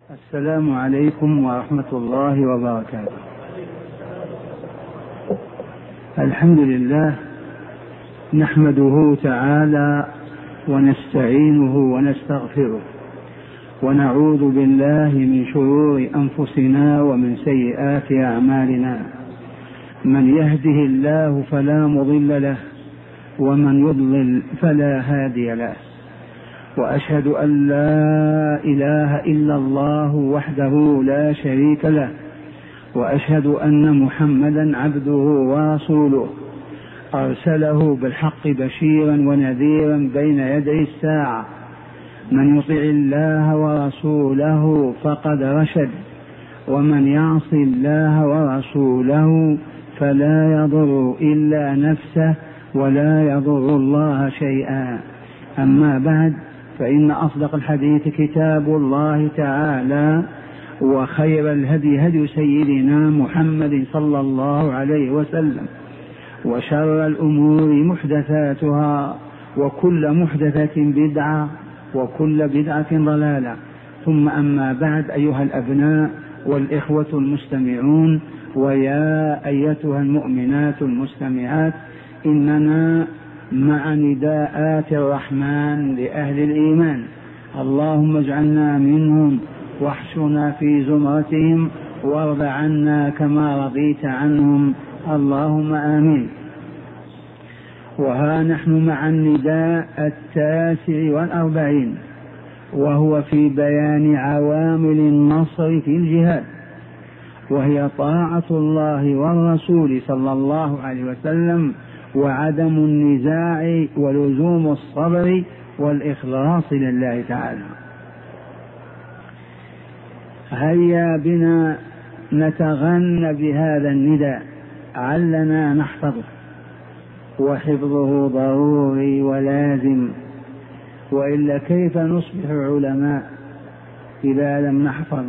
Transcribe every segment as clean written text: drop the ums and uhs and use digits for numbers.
السلام عليكم ورحمة الله وبركاته. الحمد لله نحمده تعالى ونستعينه ونستغفره ونعوذ بالله من شرور أنفسنا ومن سيئات أعمالنا. من يهده الله فلا مضل له ومن يضلل فلا هادي له، وأشهد أن لا إله إلا الله وحده لا شريك له، وأشهد أن محمدا عبده ورسوله أرسله بالحق بشيرا ونذيرا بين يدي الساعة. من يطع الله ورسوله فقد رشد، ومن يعص الله ورسوله فلا يضر إلا نفسه ولا يضر الله شيئا. أما بعد، فإن أصدق الحديث كتاب الله تعالى، وخير الهدي هدي سيدنا محمد صلى الله عليه وسلم، وشر الأمور محدثاتها، وكل محدثة بدعة، وكل بدعة ضلالة. ثم أما بعد، أيها الأبناء والإخوة المستمعون، ويا أيتها المؤمنات المستمعات، إننا مع نداءات الرحمن لأهل الإيمان. اللهم اجعلنا منهم واحشرنا في زمرتهم وارض عنا كما رضيت عنهم، اللهم آمين. وها نحن مع النداء 49، وهو في بيان عوامل النصر في الجهاد، وهي طاعة الله والرسول صلى الله عليه وسلم، وعدم النزاع، ولزوم الصبر والإخلاص لله تعالى. هيا بنا نتغنى بهذا النداء علنا نحفظه، وحفظه ضروري ولازم، وإلا كيف نصبح علماء إذا لم نحفظ؟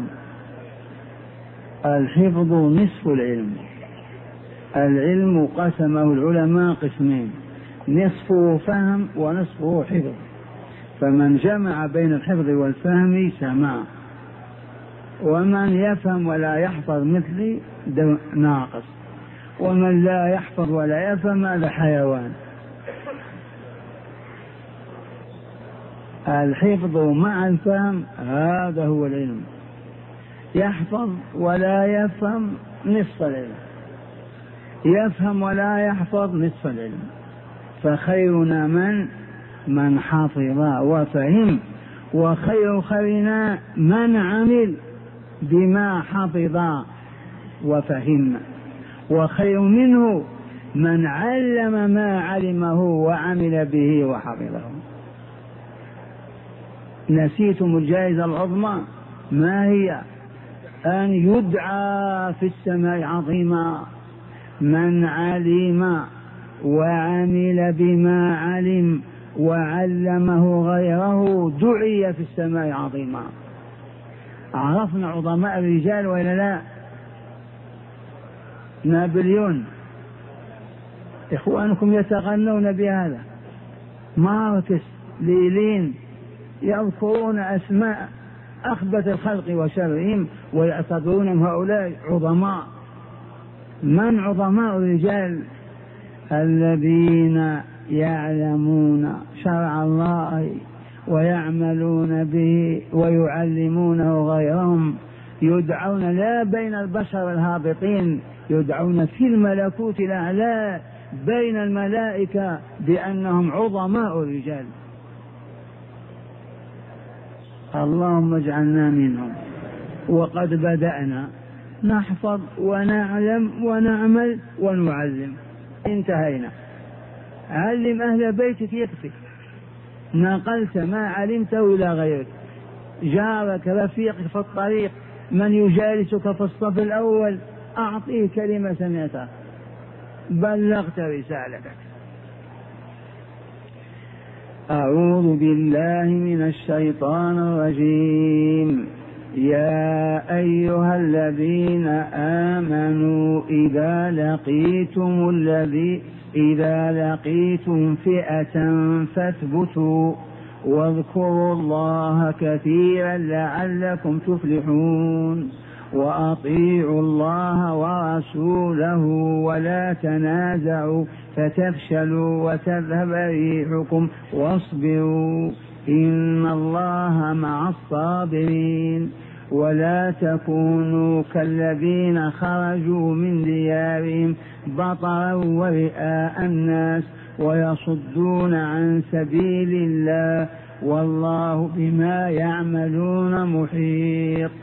الحفظ نصف العلم. العلم قسمه العلماء قسمين، نصفه فهم ونصفه حفظ، فمن جمع بين الحفظ والفهم سمع، ومن يفهم ولا يحفظ مثلي ناقص، ومن لا يحفظ ولا يفهم هذا حيوان. الحفظ مع الفهم هذا هو العلم. يحفظ ولا يفهم نصف العلم، يفهم ولا يحفظ نصف العلم. فخيرنا من حفظ وفهم، وخير خيرنا من عمل بما حفظ وفهم، وخير منه من علم ما علمه وعمل به وحفظه. نسيتم الجائزة العظمى؟ ما هي؟ أن يدعى في السماء عظيما من علم وعمل بما علم وعلمه غيره، دعي في السماء عظيما. عرفنا عظماء الرجال ولا لا؟ نابليون، إخوانكم يتغنون بهذا، ماركس، لينين، يذكرون أسماء أخبث الخلق وشرهم ويعتبرونهم هؤلاء عظماء. من عظماء الرجال؟ الذين يعلمون شرع الله ويعملون به ويعلمونه غيرهم، يدعون لا بين البشر الهابطين، يدعون في الملكوت الأعلى بين الملائكة بأنهم عظماء الرجال. اللهم اجعلنا منهم. وقد بدأنا نحفظ ونعلم ونعمل ونعلم، انتهينا. علم أهل بيتك يكفي، نقلت ما علمته إلى غيرك، جارك، رفيقك في الطريق، من يجالسك في الصف الأول، أعطيه كلمة سمعتها، بلغت رسالتك. أعوذ بالله من الشيطان الرجيم. يا أيها الذين آمنوا إذا لقيتم فئة فاثبتوا واذكروا الله كثيرا لعلكم تفلحون وأطيعوا الله ورسوله ولا تنازعوا فتفشلوا وتذهب ريحكم واصبروا إن الله مع الصابرين ولا تكونوا كالذين خرجوا من ديارهم بطرا ورئاء الناس ويصدون عن سبيل الله والله بما يعملون محيط.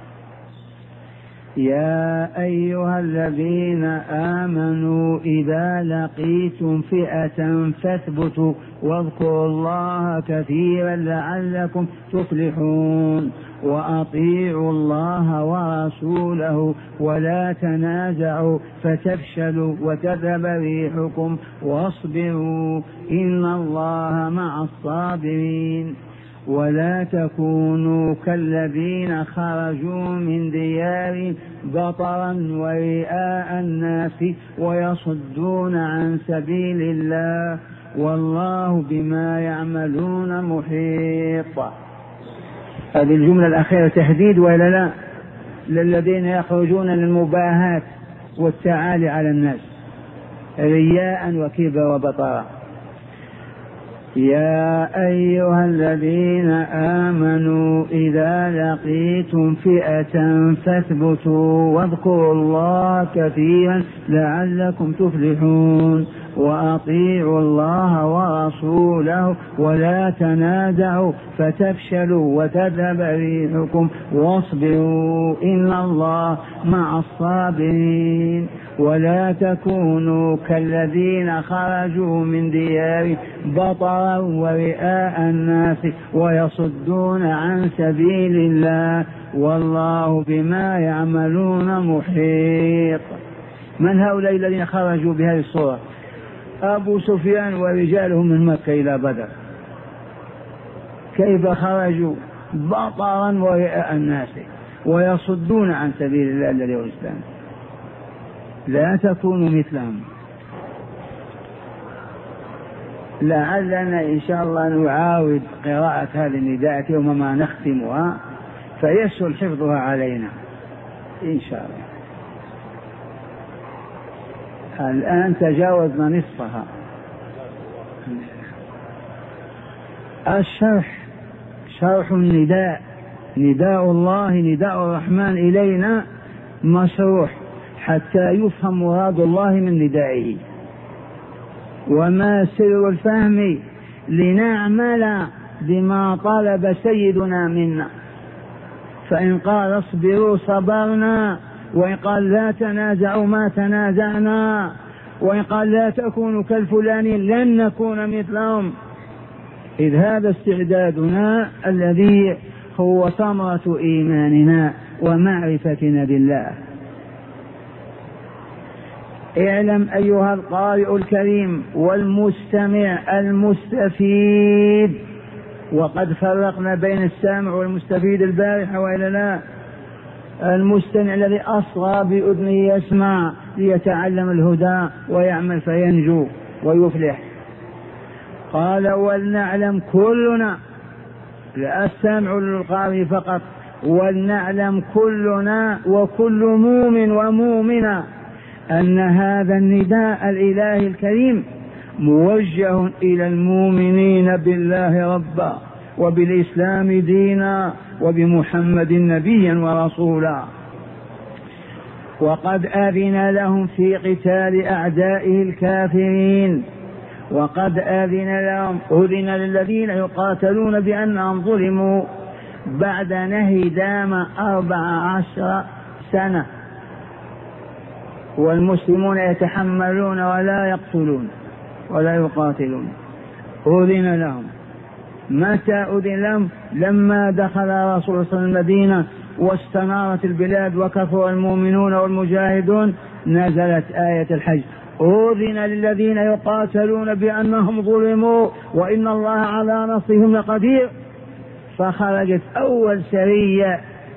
يا أيها الذين آمنوا إذا لقيتم فئة فاثبتوا واذكروا الله كثيرا لعلكم تفلحون وأطيعوا الله ورسوله ولا تنازعوا فتفشلوا وتذهب ريحكم واصبروا إن الله مع الصابرين ولا تكونوا كالذين خرجوا من ديارهم بطرا ورئاء الناس ويصدون عن سبيل الله والله بما يعملون محيط. هذه الجملة الأخيرة تهديد ولا لا للذين يخرجون للمباهاة والتعالي على الناس رياء وكبر وبطرا. يا أيها الذين آمنوا إذا لقيتم فئة فاثبتوا واذكروا الله كثيرا لعلكم تفلحون وأطيعوا الله ورسوله ولا تنازعوا فتفشلوا وتذهب ريحكم واصبروا إن الله مع الصابرين ولا تكونوا كالذين خرجوا من ديارهم بطرا ورئاء الناس ويصدون عن سبيل الله والله بما يعملون محيط. من هؤلاء الذين خرجوا بهذه الصورة؟ أبو سفيان ورجاله من مكة إلى بدر. كيف خرجوا؟ بطرا ورئاء الناس ويصدون عن سبيل الله الذي هو الإسلام. لا تكونوا مثلهم. لعلنا إن شاء الله نعاود قراءة هذه النداءات يوم ما نختمها فيسهل حفظها علينا إن شاء الله. الآن تجاوزنا نصفها. الشرح شرح النداء، نداء الله نداء الرحمن إلينا مشروح حتى يفهم مراد الله من ندائه. وما سر الفهم؟ لنعمل بما طلب سيدنا منا. فإن قال اصبروا صبرنا، وإن قال لا تنازعوا ما تنازعنا، وإن قال لا تكونوا كالفلان لن نكون مثلهم. إذ هذا استعدادنا الذي هو ثمرة إيماننا ومعرفتنا بالله. اعلم أيها القارئ الكريم والمستمع المستفيد، وقد فرقنا بين السامع والمستفيد البارحة وإلا لا؟ المستمع الذي أصغى بأذنه يسمع ليتعلم الهدى ويعمل فينجو ويفلح. قال ولنعلم كلنا، لا السامع للقارئ فقط، ولنعلم كلنا وكل مؤمن ومؤمنة أن هذا النداء الإلهي الكريم موجه إلى المؤمنين بالله ربا وبالإسلام دينا وبمحمد نبيا ورسولا، وقد أذن لهم في قتال أعدائه الكافرين، وقد أذن للذين يقاتلون بأنهم ظلموا بعد نهي دام 14 سنة، والمسلمون يتحملون ولا يقتلون ولا يقاتلون. أذن لهم. متى أذن لهم؟ لما دخل رسول الله صلى الله عليه وسلم المدينة واستنارت البلاد وكفر المؤمنون والمجاهدون، نزلت آية الحج: أذن للذين يقاتلون بأنهم ظلموا وإن الله على نصرهم لقدير. فخرجت أول سرية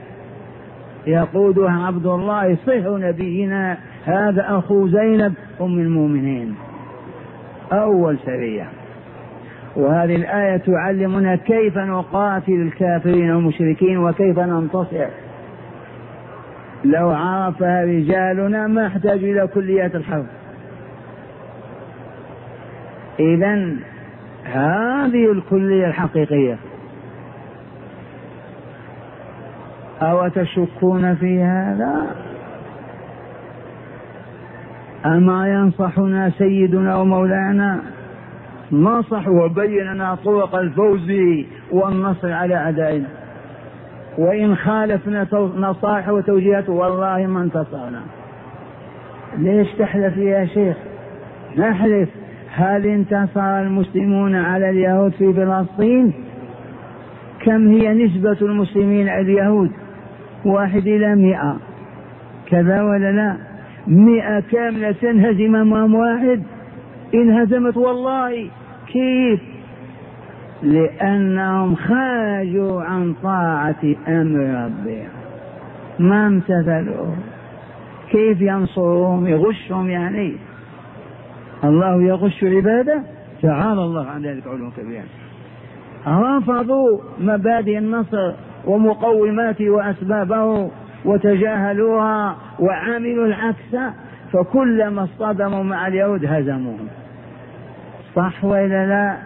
يقودها عبد الله صهر نبينا، هذا أخو زينب أم المؤمنين، أول سرية. وهذه الآية تعلمنا كيف نقاتل الكافرين والمشركين وكيف ننتصر. لو عرفها رجالنا ما احتاج إلى كليات الحرب. إذن هذه الكلية الحقيقية. أو تشكون في هذا؟ أما ينصحنا سيدنا ومولانا؟ نصح وبين لنا طرق الفوز والنصر على أعدائنا، وإن خالفنا نصائح وتوجيهات والله ما انتصرنا. ليش تحلف يا شيخ؟ نحلف. هل انتصر المسلمون على اليهود في فلسطين؟ كم هي نسبة المسلمين على اليهود؟ 1:100، كذا ولا لا؟ 100 كاملة تنهزم أمام واحد؟ انهزمت والله. كيف؟ لأنهم خرجوا عن طاعة أمر ربهم، ما امتثلوا. كيف ينصرهم؟ يغشهم يعني؟ الله يغش عباده؟ تعالى الله عن ذلك علوا كبيرا. رفضوا مبادئ النصر ومقوماته وأسبابه وتجاهلوها وعملوا العكس، فكلما اصطدموا مع اليهود هزموهم. صح ولا لا؟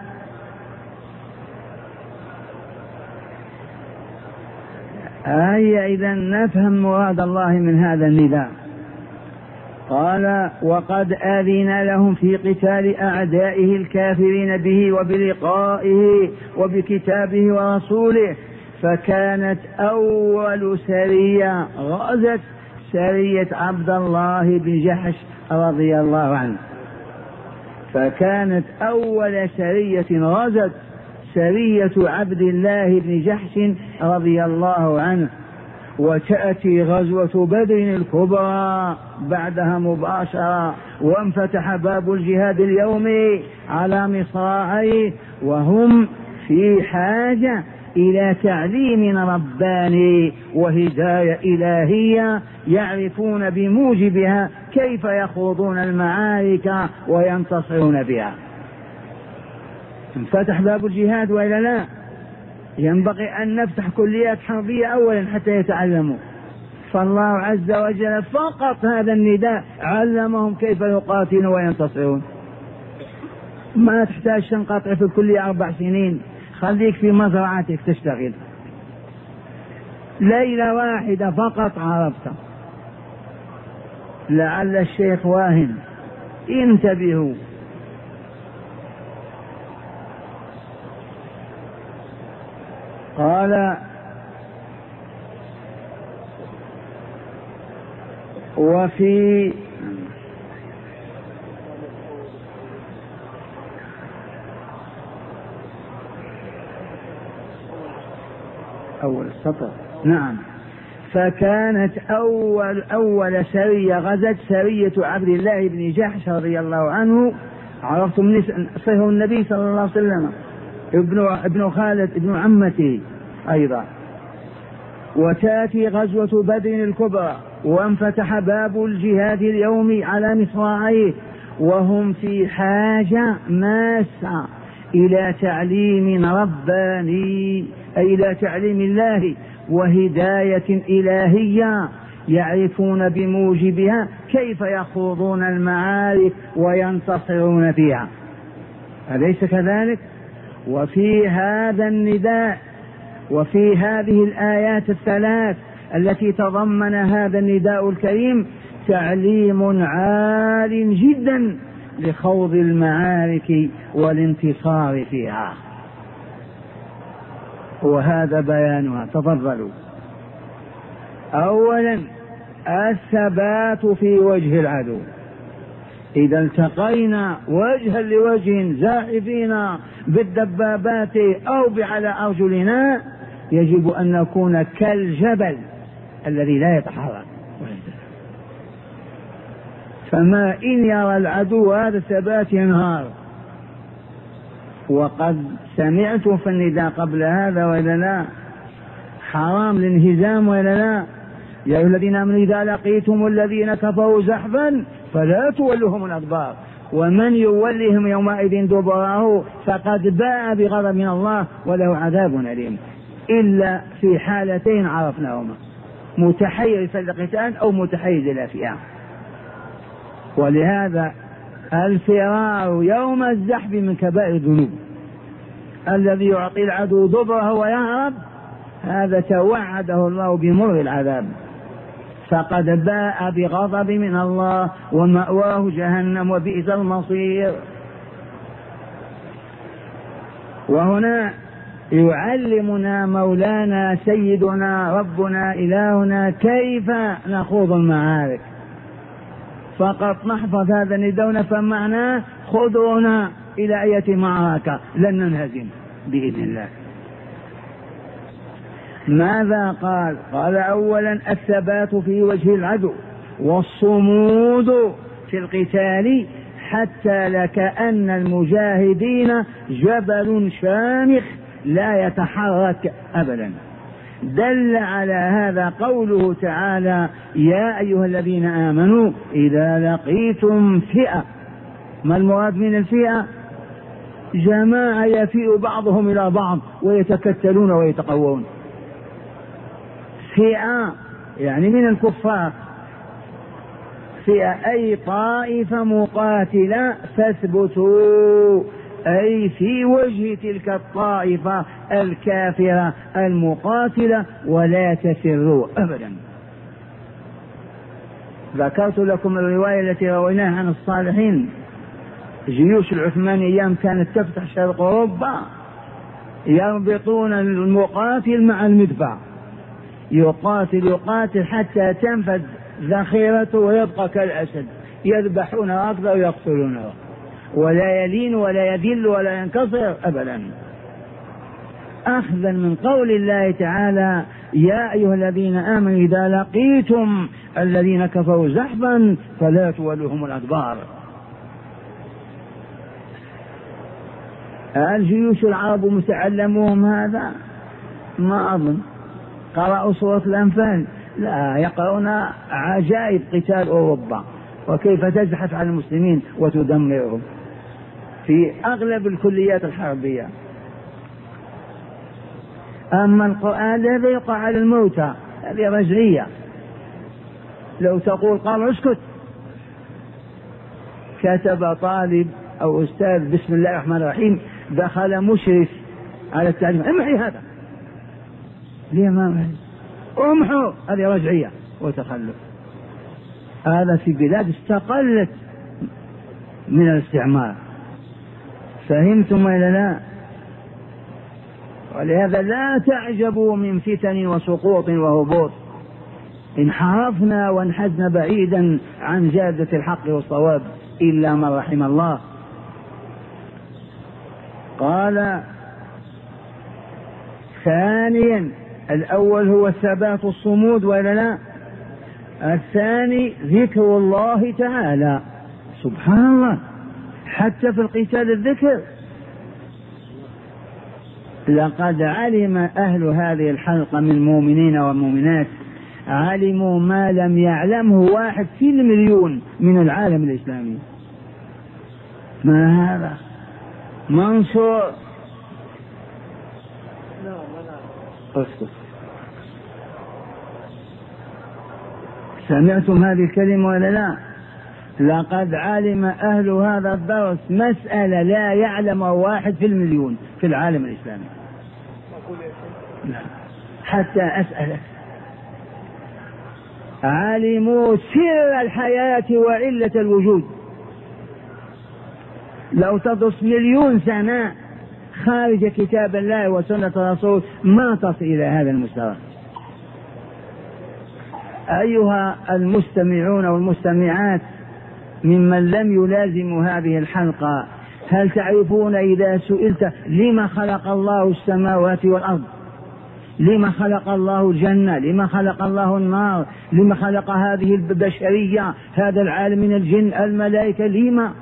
إذا نفهم مراد الله من هذا النداء. قال: وقد آذن لهم في قتال أعدائه الكافرين به وبلقائه وبكتابه ورسوله. فكانت أول سرية غزت سرية عبد الله بن جحش رضي الله عنه. فكانت أول سرية غزت سرية عبد الله بن جحش رضي الله عنه. وتأتي غزوة بدر الكبرى بعدها مباشرة، وانفتح باب الجهاد اليومي على مصراعيه، وهم في حاجة إلى تعليم رباني وهداية إلهية يعرفون بموجبها كيف يخوضون المعارك وينتصرون بها. انفتح باب الجهاد وإلا لا؟ ينبغي أن نفتح كليات حربية أولا حتى يتعلموا. فالله عز وجل فقط هذا النداء علمهم كيف يقاتلون وينتصرون. ما تحتاج تنقطع في الكلية 4 سنين، خليك في مزرعتك تشتغل ليلة واحدة فقط عرفت. لعل الشيخ واهن، انتبهوا. قال: وفي أول السطر. نعم. فكانت أول سرية غزت سرية عبد الله بن جحش رضي الله عنه. عرفتم صهر النبي صلى الله عليه وسلم، ابن خالد ابن عمته أيضا. وتأتي غزوة بدر الكبرى وانفتح باب الجهاد اليومي على مصراعيه، وهم في حاجة ماسة إلى تعليم رباني، أي إلى تعليم الله وهداية إلهية يعرفون بموجبها كيف يخوضون المعارك وينتصرون فيها. أليس كذلك؟ وفي هذا النداء وفي هذه الآيات الثلاث التي تضمن هذا النداء الكريم تعليم عال جدا لخوض المعارك والانتصار فيها، وهذا بيانها. تفضلوا. أولا الثبات في وجه العدو. إذا التقينا وجها لوجه زاحفين بالدبابات أو على أرجلنا يجب أن نكون كالجبل الذي لا يتحرك. فما إن يرى العدو هذا الثبات ينهار. وقد سمعت في النداء قبل هذا وإلا لا؟ حرام الانهزام وإلا لا؟ يا أيها الذين آمنوا إذا لقيتم الذين كفروا زحفا فلا تولوهم الأدبار ومن يولهم يومئذ دبره فقد باء بغضب من الله وله عذاب أليم، إلا في حالتين عرفناهما: متحيز للقتال أو متحيز إلى فئة. ولهذا الفرار يوم الزحف من كبائر الذنوب. الذي يعطي العدو دبره ويهرب هذا توعده الله بمر العذاب، فقد باء بغضب من الله ومأواه جهنم وبئس المصير. وهنا يعلمنا مولانا سيدنا ربنا إلهنا كيف نخوض المعارك. فقط نحفظ هذا الندون فمعناه خذونا إلى أية معركة لن ننهزم بإذن الله. ماذا قال؟ قال أولا الثبات في وجه العدو والصمود في القتال حتى لكأن المجاهدين جبل شامخ لا يتحرك أبدا. دل على هذا قوله تعالى: يا أيها الذين آمنوا إذا لقيتم فئة. ما المراد من الفئة؟ جماعة يفيء بعضهم إلى بعض ويتكتلون ويتقوون. فئة يعني من الكفار، فئة أي طائفة مقاتلة فاثبتوا، أي في وجه تلك الطائفة الكافرة المقاتلة ولا تفروا أبدا. ذكرت لكم الرواية التي رويناها عن الصالحين: جيوش العثماني أيام كانت تفتح شرق أوروبا يربطون المقاتل مع المدفع، يقاتل حتى تنفذ ذخيرته ويبقى كالأسد، يذبحون أكثر ويقتلونه، ولا يلين ولا يذل ولا ينكسر أبدا، أخذا من قول الله تعالى: يا أيها الذين آمنوا إذا لقيتم الذين كفروا زحفا فلا تولوهم الأدبار. الجيوش العرب متعلموهم هذا؟ ما أظن. قرأوا سورة الأنفال؟ لا، يقرؤون عجائب قتال أوروبا وكيف تزحف على المسلمين وتدمرهم في أغلب الكليات الحربية. أما القرآن الذي يقع على الموتى هذه رجعية. لو تقول قال اسكت، كتب طالب أو أستاذ بسم الله الرحمن الرحيم، دخل مشرف على التعليم: امحي هذا. ليه ما امحوا؟ هذه رجعية وتخلف. هذا في بلاد استقلت من الاستعمار. فهمتم ولا لا؟ ولهذا لا تعجبوا من فتن وسقوط وهبوط. انحرفنا وانحزنا بعيدا عن جادة الحق والصواب إلا من رحم الله. قال ثانيا: الأول هو الثبات الصمود ولا لا؟ الثاني ذكر الله تعالى. سبحان الله، حتى في القتال الذكر. لقد علم أهل هذه الحلقة من المؤمنين والمؤمنات، علموا ما لم يعلمه 1 في المليون من العالم الإسلامي. ما هذا؟ منصور سمعتم هذه الكلمة ولا لا؟ لقد علم أهل هذا الدرس مسألة لا يعلم 1 في المليون في العالم الإسلامي. لا. حتى أسألك، علموا سر الحياة وعلة الوجود. لو تدرس 1,000,000 سنة خارج كتاب الله وسنة الرسول ما تصل إلى هذا المستوى. أيها المستمعون والمستمعات ممن لم يلازموا هذه الحلقة، هل تعرفون إذا سئلت لما خلق الله السماوات والأرض، لما خلق الله الجنة، لما خلق الله النار، لما خلق هذه البشرية، هذا العالم من الجن الملائكة، لما؟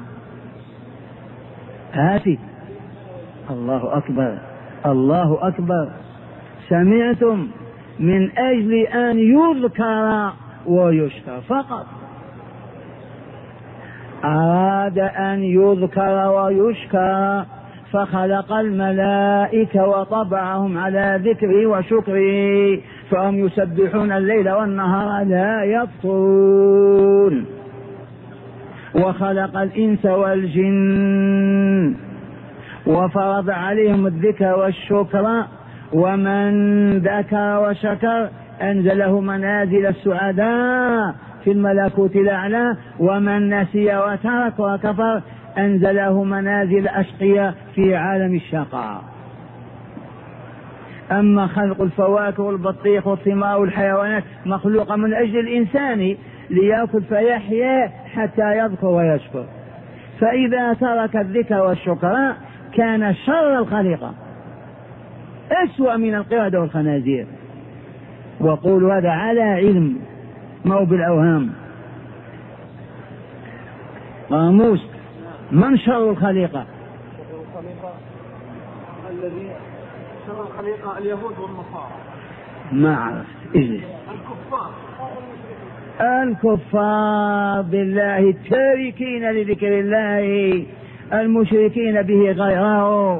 هاتي. الله أكبر، الله أكبر. سمعتم؟ من أجل أن يذكر ويشكر فقط. أراد أن يذكر ويشكر فخلق الملائكة وطبعهم على ذكره وشكره فهم يسبحون الليل والنهار لا يفطرون. وخلق الإنس والجن وفرض عليهم الذكر والشكر، ومن ذكر وشكر أنزله منازل السعداء في الملكوت الأعلى، ومن نسي وترك وكفر أنزله منازل أشقياء في عالم الشقاء. أما خلق الفواكه والبطيخ والثمار والحيوانات مخلوقة من أجل الإنسان ليأكل فيحيا حتى يذكر ويشكر، فإذا ترك الذكر والشكر كان شر الخليقة أسوأ من القردة والخنازير. وقول هذا على علم مو بالأوهام. قاموس من شر الخليقة؟ الذي شر الخليقة اليهود والنصارى. ما عرفت إيش الكفار بالله التاركين لذكر الله المشركين به غيره.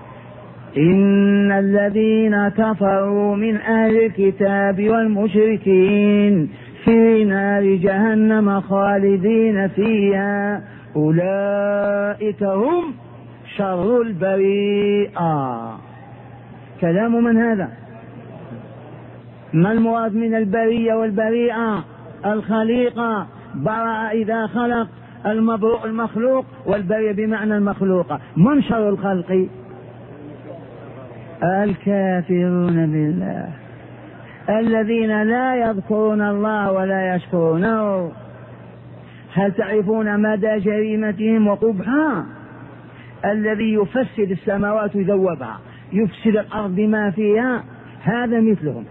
إن الذين كفروا من أهل الكتاب والمشركين في نار جهنم خالدين فيها أولئك هم شر البريئة. كلام من هذا؟ ما المراد من البرية والبريئة؟ الخليقة، برأ إذا خلق، المبروء المخلوق، والبرية بمعنى المخلوقة. من شر الخلق؟ الكافرون بالله الذين لا يذكرون الله ولا يشكرونه. هل تعرفون مدى جريمتهم وقبحها؟ الذي يفسد السماوات ويذوبها، يفسد الأرض بما فيها، هذا مثلهم.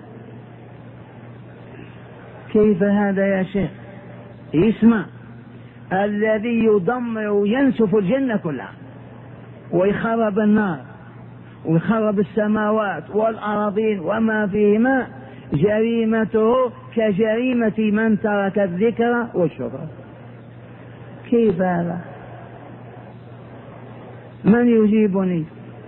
كيف هذا يا شيخ؟ اسمع، الذي يدمر وينسف الجنة كلها ويخرب النار ويخرب السماوات والأراضين وما فيهما، جريمته كجريمة من ترك الذكر والشكر. كيف هذا؟ من يجيبني؟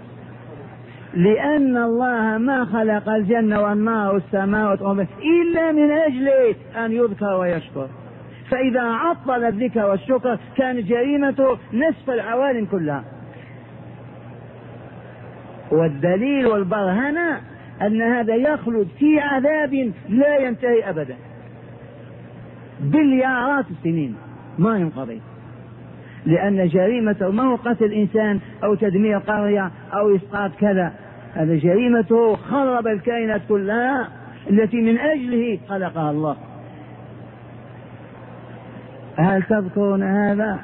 لأن الله ما خلق الجنة والنار والسماوات إلا من أجل أن يذكر ويشكر، فإذا عطل الذكر والشكر كان جريمته نصف العوالم كلها. والدليل والبرهنة أن هذا يخلد في عذاب لا ينتهي أبدا، بليارات السنين ما ينقضي، لأن جريمته ما هو قتل إنسان أو تدمير قرية أو إسقاط كذا، هذا جريمته خرب الكائنات كلها التي من أجله خلقها الله. هل تذكرون هذا؟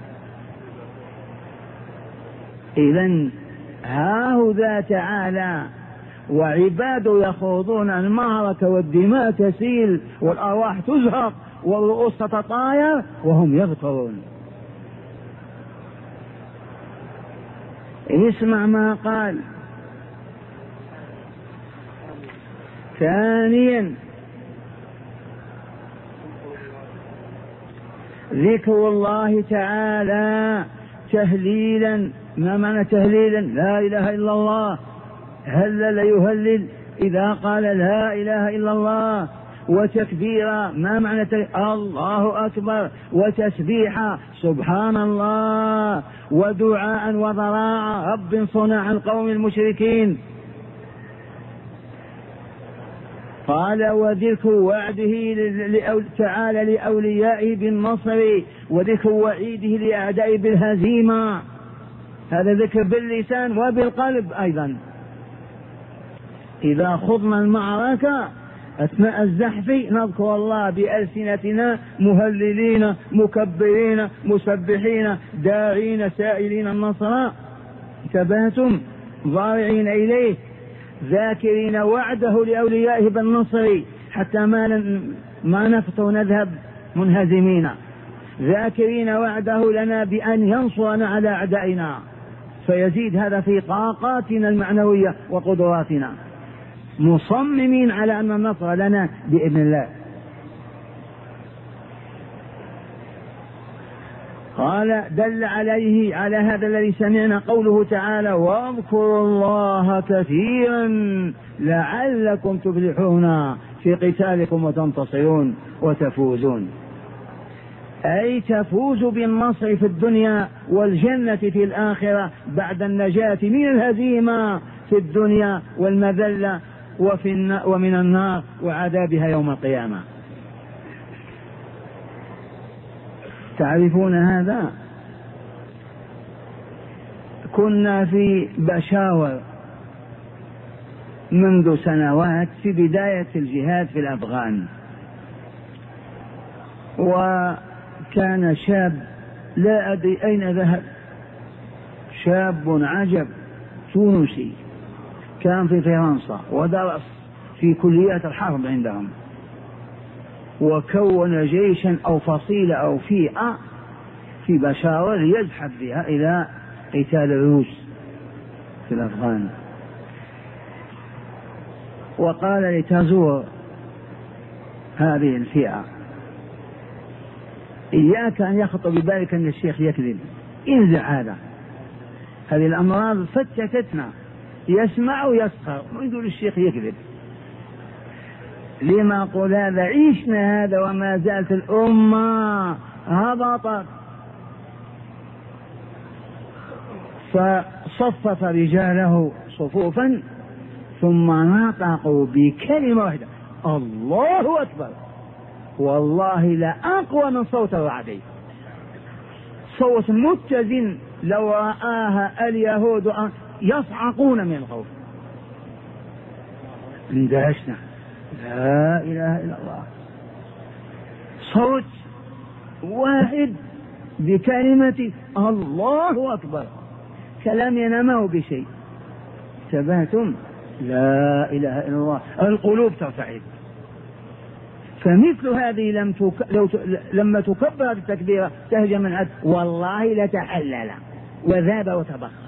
إذن هاهذا تعالى وعباد يخوضون المعركة والدماء تسيل والأرواح تزهق والرؤوس تتطاير وهم يذكرون. اسمع ما قال. ثانيا ذكر الله تعالى تهليلا. ما معنى تهليلا؟ لا إله إلا الله، هلل يهلل إذا قال لا إله إلا الله. وتكبيرا، ما معنى الله أكبر، وتسبيحا سبحان الله، ودعاء وضراعا رب انصرنا عن القوم المشركين. قال وذكر وعده تعالى لأوليائه بالنصر، وذكر وعيده لأعدائه بالهزيمة، هذا ذكر باللسان وبالقلب أيضا. إذا خضنا المعركة أثناء الزحف نذكر الله بألسنتنا مهللين مكبرين مسبحين داعين سائلين النصر، انتبهتم؟ ضارعين إليه ذاكرين وعده لأوليائه بالنصر حتى ما نفطر نذهب منهزمين، ذاكرين وعده لنا بأن ينصرنا على أعدائنا، فيزيد هذا في طاقاتنا المعنوية وقدراتنا، مصممين على أن النصر لنا بإذن الله. قال دل عليه على هذا الذي سمعنا قوله تعالى واذكروا الله كثيرا لعلكم تفلحون في قتالكم وتنتصرون وتفوزون، أي تفوز بالنصر في الدنيا والجنة في الآخرة بعد النجاة من الهزيمة في الدنيا والمذلة ومن النار وعذابها يوم القيامة. تعرفون هذا؟ كنا في بشاور منذ سنوات في بداية الجهاد في الأفغان، وكان شاب لا أدري أين ذهب، شاب عجب تونسي كان في فرنسا ودرس في كليات الحرب عندهم، وكون جيشا أو فصيلة أو فئة في بشاور ليزحف بها إلى قتال الروس في الأفغان، وقال لتزور هذه الفئة إياك أن يخطر ببالك أن الشيخ يكذب، انزع هذه الأمراض فتتتنا، يسمع ويسخر ويقول الشيخ يكذب. لما قل هذا؟ عيشنا هذا وما زالت الأمة هبطت. فصفف رجاله صفوفا ثم نطقوا بكلمة واحدة الله أكبر، والله لا أقوى من صوت الرعد، صوت متزن لو رآها اليهود يصعقون من الخوف. اندهشنا، لا إله إلا الله، صوت واحد بكلمة الله أكبر، كلام ينامه بشيء. انتبهتم؟ لا إله إلا الله، القلوب ترتعد. فمثل هذه لما تكبر التكبيرة تهجم من عد والله لتحلل وذاب وتبخر.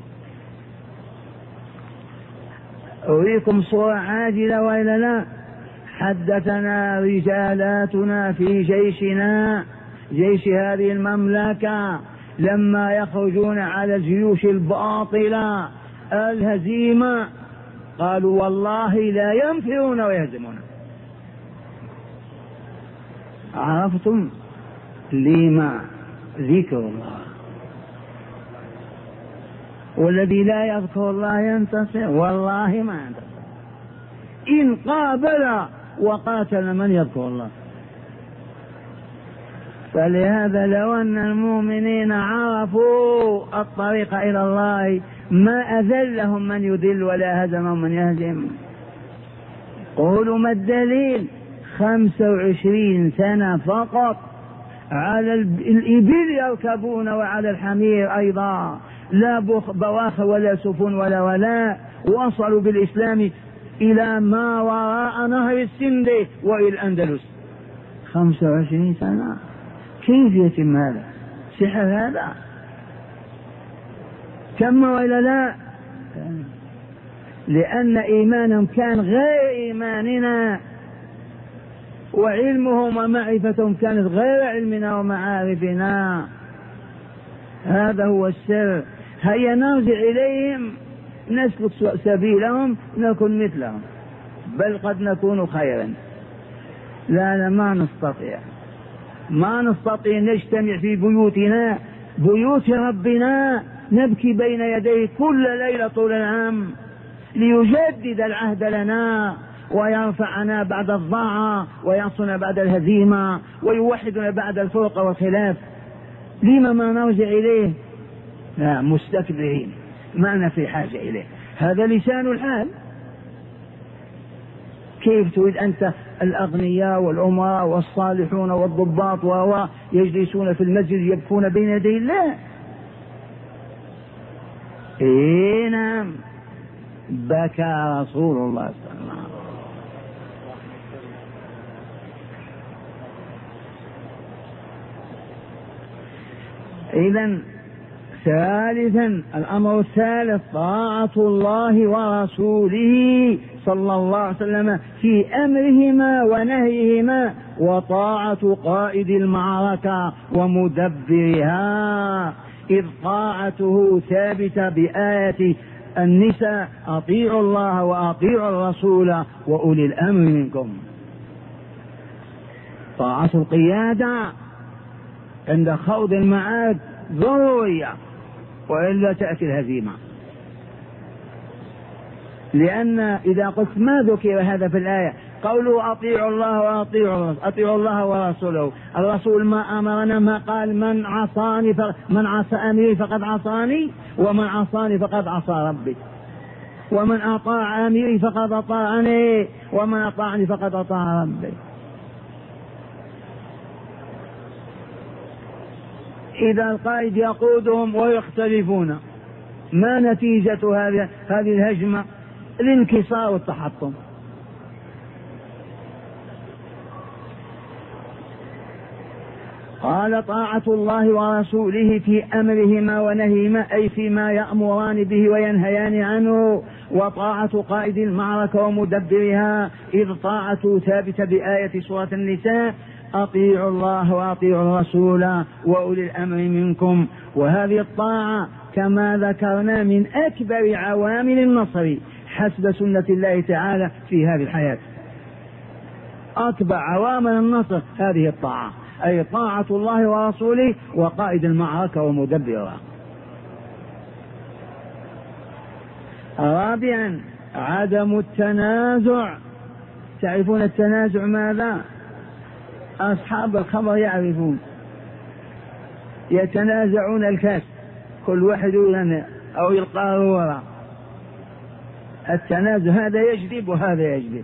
أريكم صورة عاجلة وإلا لا؟ حدثنا رجالاتنا في جيشنا، جيش هذه المملكة، لما يخرجون على الجيوش الباطلة الهزيمة قالوا والله لا ينفرون ويهزمون. عرفتم؟ لما؟ ذكر الله، والذي لا يذكر الله ينتصر، والله ما ينتصر إن قابل وقاتل من يذكر الله. فلهذا لو أن المؤمنين عرفوا الطريق إلى الله ما أذلهم من يذل ولا هزمهم من يهزم. قولوا ما الدليل؟ 25 سنة فقط على الإبل يركبون وعلى الحمير أيضا، لا بواخر ولا سفن ولا وصلوا بالإسلام إلى ما وراء نهر السند وإلى الأندلس. 25 سنة، كيف يتم هذا؟ سحر هذا؟ تم وإلا لا؟ لأن إيمانهم كان غير إيماننا، وعلمهم ومعرفتهم كانت غير علمنا ومعارفنا. هذا هو السر. هيا نرجع إليهم نسلك سبيلهم نكون مثلهم، بل قد نكون خيرا. لا ما نستطيع نجتمع في بيوتنا، بيوت ربنا، نبكي بين يديه كل ليلة طول العام ليجدد العهد لنا ويرفعنا بعد الضاعة ويعصنا بعد الهزيمة ويوحدنا بعد الفرق والخلاف. لما ما نرجع إليه؟ لا، مستكبرين، ما في حاجة إليه. هذا لسان الحال. كيف تريد أنت الأغنياء والأمراء والصالحون والضباط يجلسون في المسجد يبكون بين يدي الله؟ إيه نعم، بكى رسول الله صلى الله عليه وسلم. إذن ثالثا الأمر الثالث طاعة الله ورسوله صلى الله عليه وسلم في أمرهما ونهيهما، وطاعة قائد المعركة ومدبرها، إذ طاعته ثابتة بآية النساء: أطيعوا الله وأطيعوا الرسول وأولي الأمر منكم. طاعة القيادة عند خوض المعارك ضرورية، وإلا تأتي الهزيمة، لأن إذا قلت ما ذكر هذا في الآية قوله أطيعوا الله وأطيعوا الله ورسوله، الرسول ما أمرنا، ما قال من عصى أمري فقد عصاني، ومن عصاني فقد عصى ربي، ومن أطاع أمري فقد أطاعني، ومن أطاعني فقد أطاع ربي. إذا القائد يقودهم ويختلفون، ما نتيجة هذه الهجمة؟ الانكسار والتحطم. قال طاعة الله ورسوله في أمرهما ونهيهما، أي فيما يأمران به وينهيان عنه، وطاعة قائد المعركة ومدبرها، إذ طاعته ثابتة بآية سورة النساء: أطيعوا الله وأطيعوا الرسول وأولي الأمر منكم. وهذه الطاعة كما ذكرنا من أكبر عوامل النصر حسب سنة الله تعالى في هذه الحياة. أكبر عوامل النصر هذه الطاعة، أي طاعة الله ورسوله وقائد المعركة ومدبرها. رابعا عدم التنازع. تعرفون التنازع ماذا؟ أصحاب الخمر يعرفون، يتنازعون الكاس، كل واحد أو يلقاه وراء. التنازع هذا يجذب وهذا يجذب،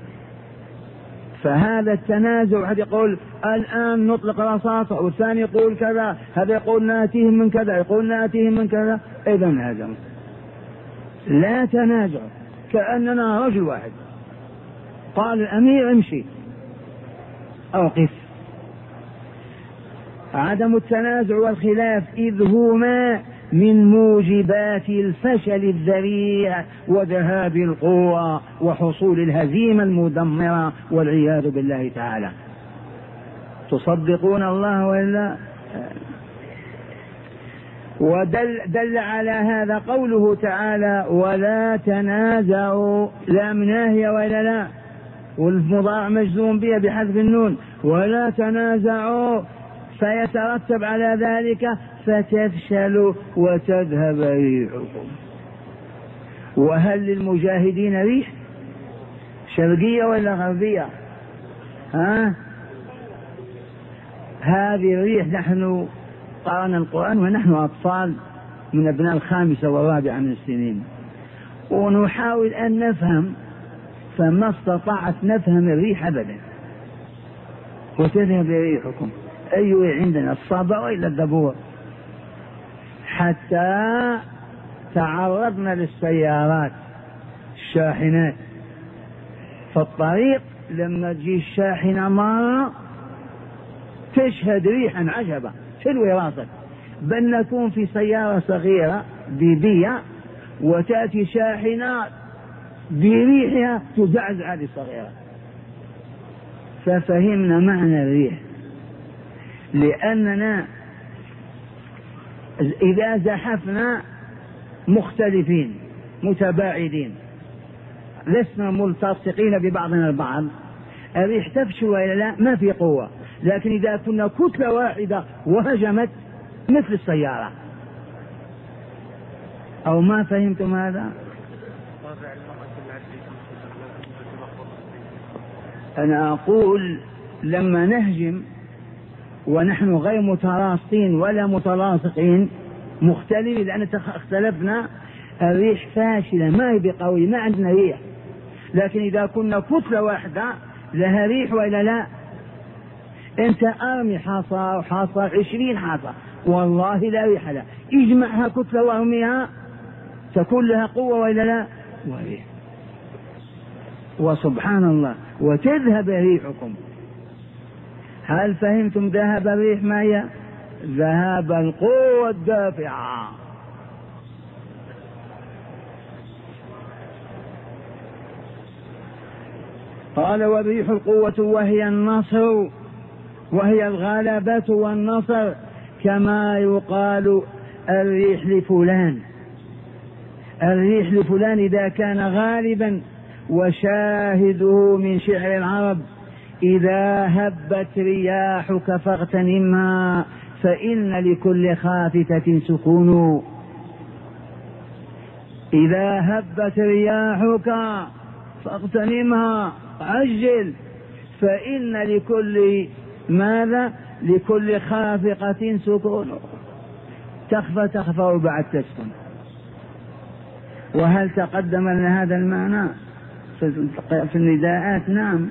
فهذا التنازع، واحد يقول الآن نطلق رصاصة، والثاني يقول كذا، هذا يقول ناتيهم من كذا، يقول ناتيهم من كذا. إذا هذا لا تنازع، كأننا رجل واحد، قال الأمير امشي أوقف. عدم التنازع والخلاف إذ هما من موجبات الفشل الذريع وذهاب القوة وحصول الهزيمة المدمرة والعياذ بالله تعالى. تصدقون الله ولا؟ ودل على هذا قوله تعالى: ولا تنازعوا، لام ناهية ولا لا، والمضارع مجزوم بها بحذف النون، ولا تنازعوا فيترتب على ذلك فتفشلوا وتذهب ريحكم. وهل للمجاهدين ريح شرقية ولا غربية؟ هذه الريح نحن قرأنا القرآن ونحن أطفال من أبناء 5 و4 من السنين، ونحاول أن نفهم، فما استطعت نفهم الريح أبدا. وتذهب ريحكم، أي عندنا الصبا وإلا الدبور، حتى تعرضنا للسيارات الشاحنات في الطريق، لما تجي الشاحنة مرة تشهد ريحا عجبا تلوي راسك، بل نكون في سيارة صغيرة بيبية وتأتي شاحنة بريحها تزعزع هذه الصغيرة، ففهمنا معنى الريح. لأننا إذا زحفنا مختلفين متباعدين لسنا ملتصقين ببعضنا البعض، الريح تفشل وإلا لا؟ ما في قوة. لكن إذا كنا كتلة واحدة وهجمت مثل السيارة. أو ما فهمتم هذا؟ أنا أقول لما نهجم ونحن غير متراصين ولا متلاصقين مختلفين، لأن اختلفنا، الريح فاشلة ما هي بقوي، ما عندنا ريح. لكن إذا كنا كتلة واحدة لها ريح وإلا لا؟ أنت أرمي حصى وحصى 20 حصى والله لا ريح لها، اجمعها كتلة وارميها تكون لها قوة وإلا لا؟ وريح. وسبحان الله وتذهب ريحكم. هل فهمتم ذهب الريح ما هي؟ ذهاب القوة الدافعة. قال والريح القوة وهي النصر، وهي الغلبة والنصر، كما يقال الريح لفلان. الريح لفلان إذا كان غالبا. وشاهده من شعر العرب: إذا هبت رياحك فاغتنمها فإن لكل خافتة سكون. إذا هبت رياحك فاغتنمها، عجل، فإن لكل ماذا؟ لكل خافقة سكون. تخفى تخفى وبعد تسكن. وهل تقدم لنا هذا المعنى في النداءات؟ نعم.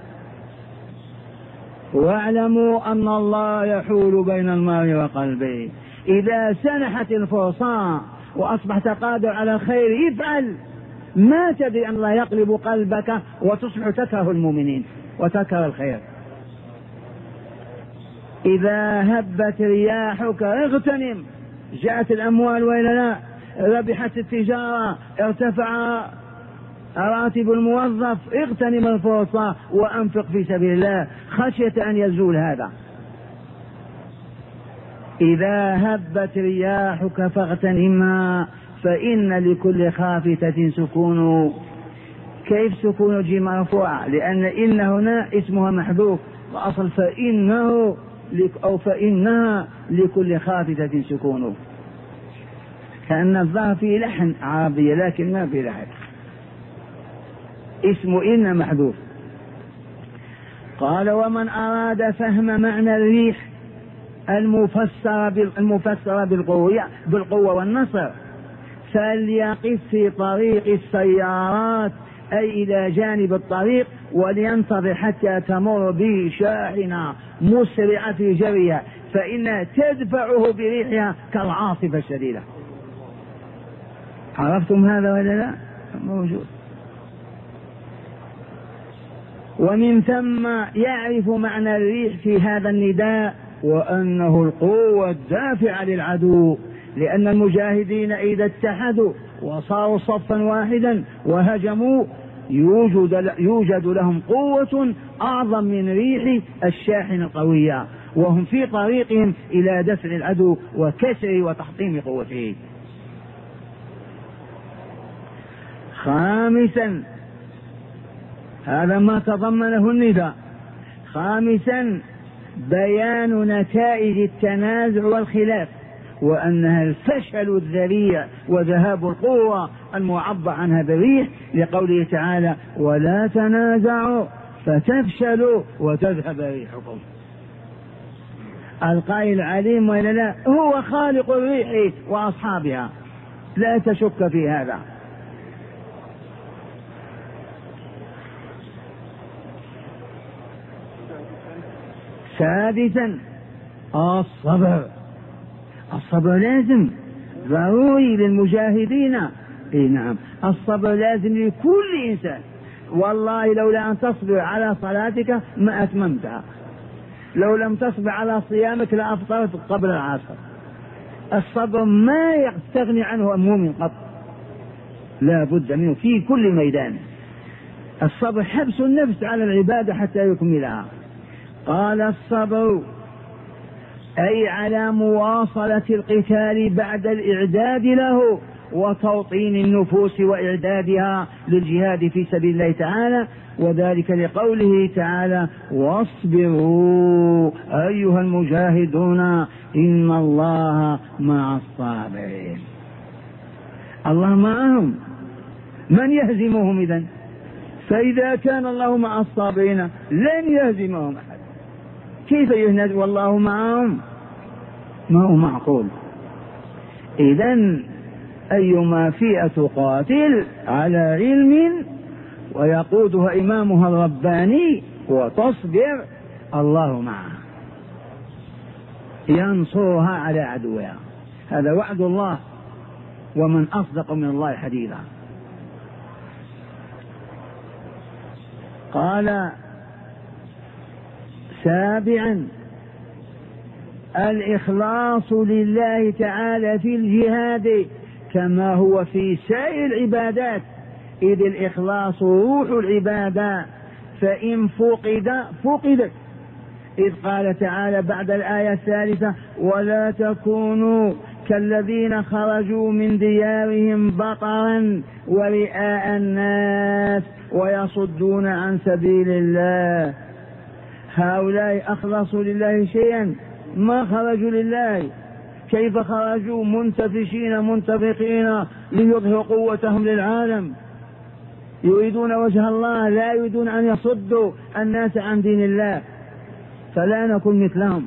واعلموا أن الله يحول بين المرء وقلبه. إذا سنحت الفرصة وأصبحت قادر على الخير افعل، ما تدري أن الله يقلب قلبك وتصبح تكره المؤمنين وتكره الخير. إذا هبت رياحك اغتنم. جاءت الأموال وإلا لا؟ ربحت التجارة، ارتفع راتب الموظف، اغتنم الفرصة وأنفق في سبيل الله خشية أن يزول هذا. إذا هبت رياحك فاغتنمها فإن لكل خافتة سكون. كيف سكون جي مرفوعة؟ لأن إن هنا اسمها محذوف، وأصل فإنه أو فإنها لكل خافتة سكون. كأن الظاهر فيه لحن عربي لكن ما فيه لحن، اسم إن محذوف. قال ومن أراد فهم معنى الريح المفسر بالقوة والنصر فليقف في طريق السيارات، أي إلى جانب الطريق، ولينتظر حتى تمر به شاحنة مسرعة في جريها، فإنها تدفعه بريحها كالعاصفة الشديدة. عرفتم هذا ولا لا؟ موجود. ومن ثم يعرف معنى الريح في هذا النداء وأنه القوة الدافعة للعدو، لأن المجاهدين إذا اتحدوا وصاروا صفا واحدا وهجموا يوجد لهم قوة أعظم من ريح الشاحن القوية، وهم في طريقهم إلى دفع العدو وكسره وتحطيم قوته. خامسا، هذا ما تضمنه النداء. خامسا بيان نتائج التنازع والخلاف، وأنها الفشل الذريع وذهاب القوة المعبر عنها بالريح، لقوله تعالى ولا تنازعوا فتفشلوا وتذهب ريحكم. القائل عليم ولا لا؟ هو خالق الريح وأصحابها، لا تشك في هذا. سادسا الصبر لازم ضروري للمجاهدين. نعم، الصبر لازم لكل إنسان. والله لولا أن تصبر على صلاتك ما أتممتها، لو لم تصبر على صيامك لأفطرت قبل العصر. الصبر ما يستغني عنه مؤمن قط، لا بد منه في كل ميدان. الصبر حبس النفس على العبادة حتى يكملها. قال الصبر أي على مواصلة القتال بعد الإعداد له وتوطين النفوس وإعدادها للجهاد في سبيل الله تعالى، وذلك لقوله تعالى واصبروا أيها المجاهدون إن الله مع الصابرين. الله معهم، من يهزمهم إذن؟ فإذا كان الله مع الصابرين لن يهزمهم أحد. كيف يهزم والله معهم؟ ما هو معقول. إذن أيما فئة قاتل على علم ويقودها إمامها الرباني وتصبر الله معها ينصرها على عدوها. هذا وعد الله، ومن أصدق من الله حديثا. قال سابعا الإخلاص لله تعالى في الجهاد كما هو في سائر العبادات، إذ الإخلاص روح العبادة، فإن فقدت، إذ قال تعالى بعد الآية الثالثة: ولا تكونوا كالذين خرجوا من ديارهم بطرا ورئاء الناس ويصدون عن سبيل الله. هؤلاء أخلصوا لله شيئا؟ ما خرجوا لله. كيف خرجوا؟ منتفشين منتفقين ليظهروا قوتهم للعالم، يريدون وجه الله، لا يريدون أن يصدوا الناس عن دين الله، فلا نكون مثلهم.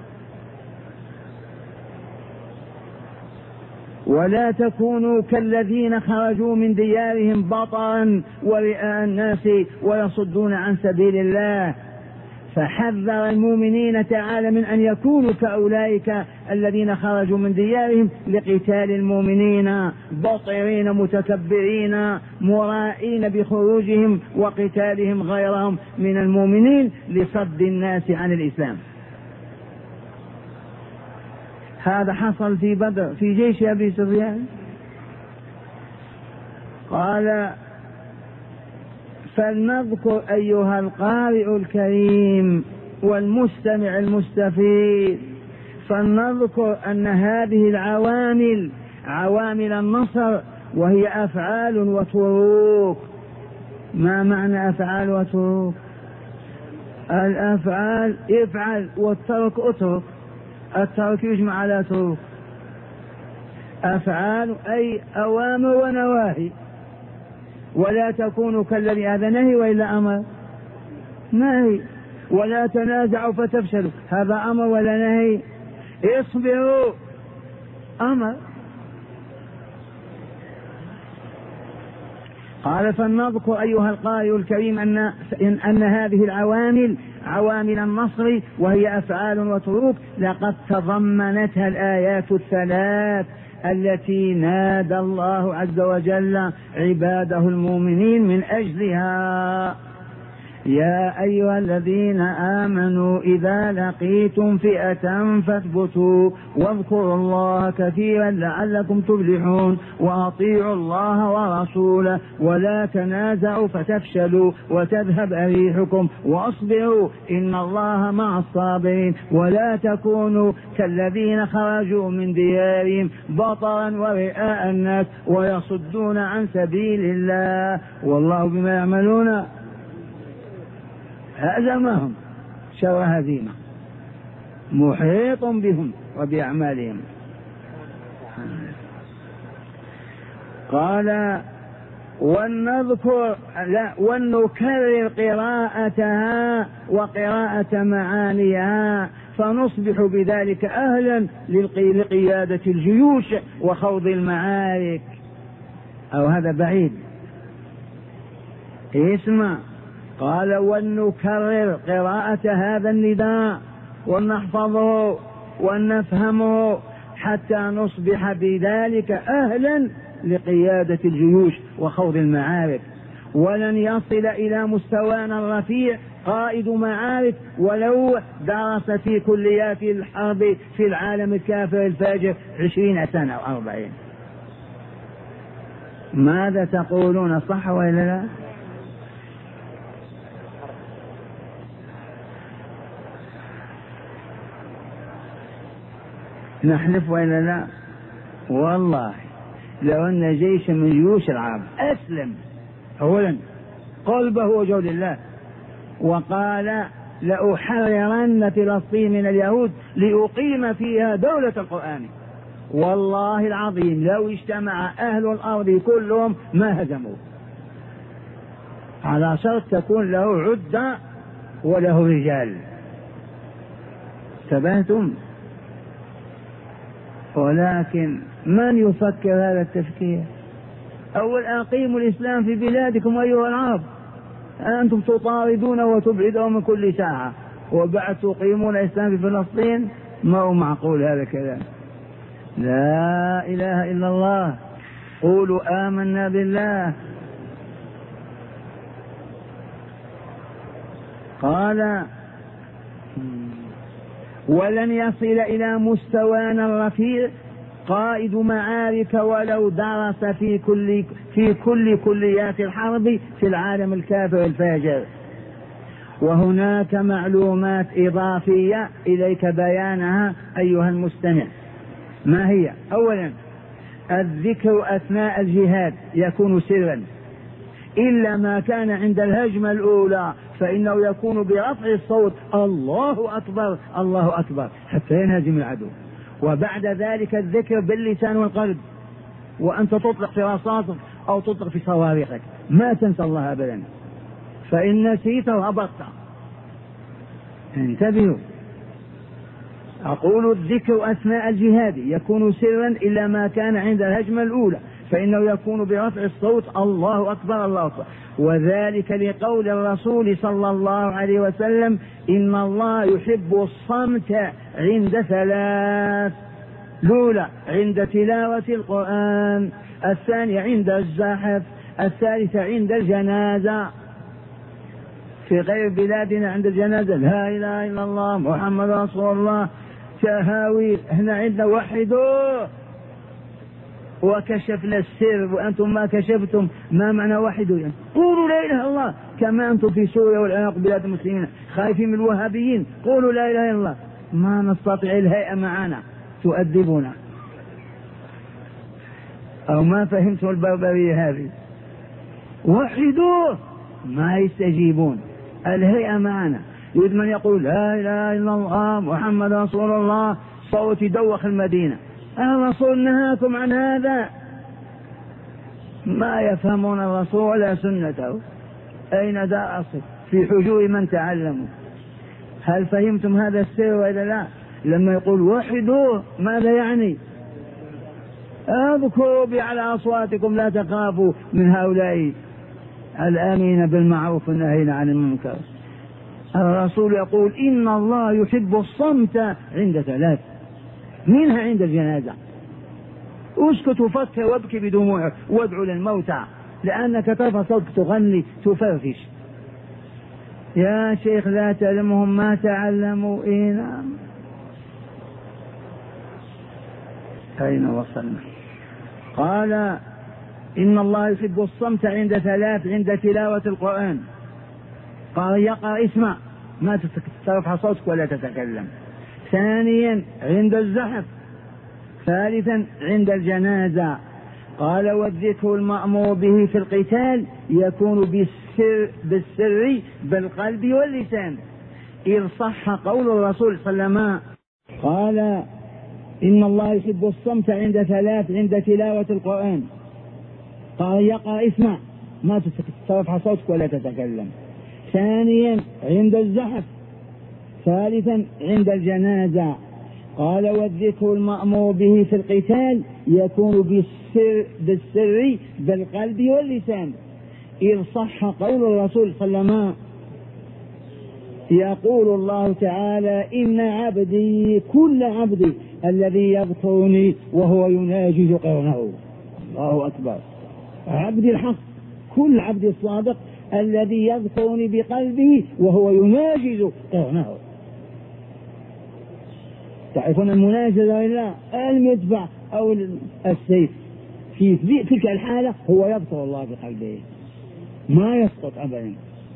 ولا تكونوا كالذين خرجوا من ديارهم بطرا ورئاء الناس ويصدون عن سبيل الله، فحذر المؤمنين تعالى من أن يكونوا كأولئك الذين خرجوا من ديارهم لقتال المؤمنين، بطرين متكبرين مرائين بخروجهم وقتالهم غيرهم من المؤمنين لصد الناس عن الإسلام. هذا حصل في بدر في جيش أبي سفيان. قال: فلنذكر أيها القارئ الكريم والمستمع المستفيد، فلنذكر أن هذه العوامل عوامل النصر، وهي أفعال وتروك. ما معنى أفعال وتروك؟ الأفعال افعل والترك اترك، الترك يجمع على تروك. أفعال أي أوامر ونواهي. ولا تكونوا كالذي، هذا نهي وإلا أمر؟ نهي. ولا تنازعوا فتفشلوا، هذا أمر ولا نهي؟ اصبروا، أمر. قال: فلنذكر أيها القارئ الكريم أن هذه العوامل عوامل النصر، وهي أفعال وتروك، لقد تضمنتها الآيات الثلاث التي نادى الله عز وجل عباده المؤمنين من أجلها: يا أيها الذين آمنوا إذا لقيتم فئة فاثبتوا واذكروا الله كثيرا لعلكم تفلحون وأطيعوا الله ورسوله ولا تنازعوا فتفشلوا وتذهب ريحكم واصبروا إن الله مع الصابرين ولا تكونوا كالذين خرجوا من ديارهم بطرا ورئاء الناس ويصدون عن سبيل الله والله بما يعملون. هذا ما هم شر هزيمة، محيط بهم وبأعمالهم. قال: ونكرر قراءتها وقراءة معانيها فنصبح بذلك أهلا لقيادة الجيوش وخوض المعارك. أو هذا بعيد، اسمع. قال: ونكرر قراءة هذا النداء ونحفظه ونفهمه حتى نصبح بذلك أهلا لقيادة الجيوش وخوض المعارك. ولن يصل إلى مستوانا الرفيع قائد معارك ولو درس في كليات الحرب في العالم الكافر الفاجر 20 سنة أو 40. ماذا تقولون، صح ولا لا؟ نحلف وإلا لا؟ والله لو أن جيش من جيوش العرب أسلم أولا قلبه وجه لله وقال: لأحررن فلسطين من اليهود لأقيم فيها دولة القرآن، والله العظيم لو اجتمع أهل الأرض كلهم ما هزموا، على شرط تكون له عدة وله رجال. انتبهتم؟ ولكن من يفكر هذا التفكير؟ أول أقيموا الإسلام في بلادكم أيها العرب، أنتم تطاردون وتبعدون من كل ساعة، وبعد تقيمون الإسلام في فلسطين؟ ما هو معقول هذا الكلام. لا إله إلا الله، قولوا آمنا بالله. قال: ولن يصل إلى مستوانا الرفيع قائد معارك ولو درس في كل كليات الحرب في العالم الكافر الفاجر. وهناك معلومات إضافية إليك بيانها أيها المستمع. ما هي؟ أولا، الذكر أثناء الجهاد يكون سرا، إلا ما كان عند الهجمة الأولى فإنه يكون برفع الصوت الله أكبر الله أكبر حتى ينهزم العدو، وبعد ذلك الذكر باللسان والقلب، وأنت تطلق في رصاصك أو تطلق في صواريخك ما تنسى الله أبدا، فإن نسيته هبطت. انتبهوا، أقول الذكر أثناء الجهاد يكون سرا إلا ما كان عند الهجمة الأولى فإنه يكون برفع الصوت الله أكبر الله أكبر، وذلك لقول الرسول صلى الله عليه وسلم إن الله يحب الصمت عند ثلاث: الأولى عند تلاوة القرآن، الثانية عند الزحف، الثالثة عند الجنازة. في غير بلادنا عند الجنازة لا إله إلا الله محمد رسول الله شهاوي، احنا عندنا وحدوه وكشفنا السر وأنتم ما كشفتم. ما معنى وحدوه؟ يعني قولوا لا إله إلا الله كما أنتم في سوريا والعراق بلاد المسلمين خايفين من الوهابيين، قولوا لا إله إلا الله. ما نستطيع الهيئة معنا تؤدبنا، أو ما فهمتم البربرية هذه. وحدوه ما يستجيبون، الهيئة معنا. يريد من يقول لا إله إلا الله محمد رسول الله صوت يدوخ المدينة. الرسول نهاكم عن هذا، ما يفهمون الرسول ولا سنته. أين ذا أصل في حجور من تعلموا؟ هل فهمتم هذا السر وإلا لا؟ لما يقول وحدوه ماذا يعني؟ اذكروا بأعلى أصواتكم لا تخافوا من هؤلاء الآمرين بالمعروف والناهين عن المنكر. الرسول يقول إن الله يحب الصمت عند ثلاث، منها عند الجنازة. اسكت وفكر وابكي بدموعك وادعو للموتى، لأنك ترفع صوتك تغني تفرفش. يا شيخ لا تعلمهم ما تعلموا. نعم. أين وصلنا؟ قال إن الله يحب الصمت عند ثلاث: عند تلاوة القرآن، قال يقرأ اسمع ما ترفع صوتك ولا تتكلم. ثانيا عند الزحف. ثالثا عند الجنازة. قال والذكر المأمور به في القتال يكون بالسر بالقلب واللسان، إذ صح قول الرسول صلى الله عليه وسلم قال إن الله يحب الصمت عند ثلاث: عند تلاوة القرآن، قال يقرأ اسمع ما ترفع صوتك ولا تتكلم. ثانيا عند الزحف. ثالثا عند الجنازة. قال والذكر المأمور به في القتال يكون بالسر بالقلب واللسان، إذ صح قول الرسول صلى الله عليه وسلم يقول الله تعالى إن عبدي كل عبدي الذي يذكرني وهو يناجز قرنه. الله أكبر. عبدي الحق كل عبد الصادق الذي يذكرني بقلبه وهو يناجز قرنه. تعرفون المناجزة إلا المدفع أو السيف، في تلك الحالة هو يذكر الله بقلبه ما يسقط أبدا.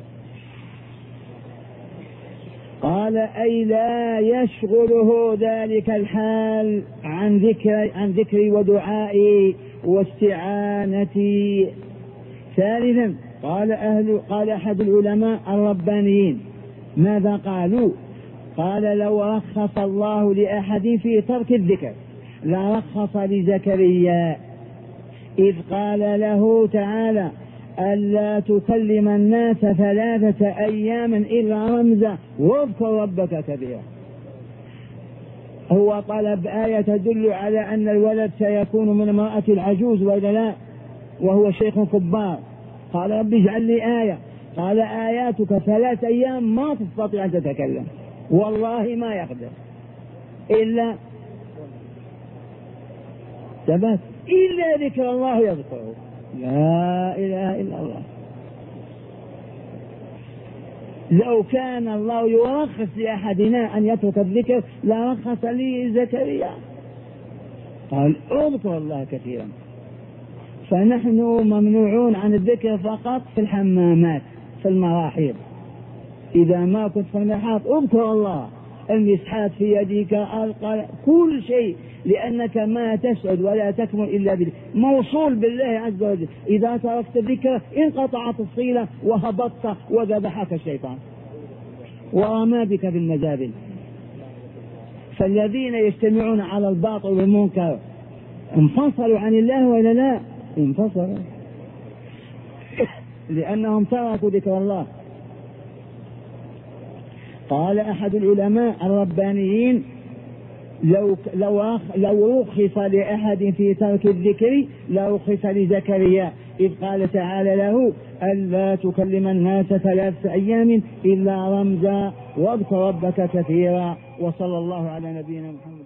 قال أي لا يشغله ذلك الحال عن ذكري ودعائي واستعانتي. ثالثا قال أحد العلماء الربانيين ماذا قالوا؟ قال لو رخص الله لأحد في ترك الذكر لرخص لزكريا، إذ قال له تعالى ألا تكلم الناس 3 أيام إلا رمزا واذكر ربك كثيرا. هو طلب آية تدل على أن الولد سيكون من امرأة العجوز وإلا لا، وهو شيخ كبار. قال رب اجعل لي آية، قال آياتك 3 أيام ما تستطيع أن تتكلم، والله ما يقدر إلا ثبات إلا ذكر الله يذكره. لا إله إلا الله. لو كان الله يرخص لأحدنا أن يترك الذكر لرخص لي زكريا، قال اذكر الله كثيرا. فنحن ممنوعون عن الذكر فقط في الحمامات في المراحيض. إذا ما كنت في المرحاض اذكر الله، المسحات في يديك، القلم، كل شيء، لأنك ما تسعد ولا تكمل إلا بالله، موصول بالله عز وجل. إذا تركت الذكر انقطعت الصلة وهبطت وذبحك الشيطان ورمى بك في المزابل. فالذين يجتمعون على الباطل والمنكر انفصلوا عن الله ولا لا؟ انفصلوا، لأنهم تركوا ذكر الله. قال أحد العلماء الربانيين لو رخص لأحد في ترك الذكر لرخص لزكريا، إذ قال تعالى له ألا تكلم الناس 3 أيام إلا رمزا واذكر ربك كثيرا. وصلى الله على نبينا محمد.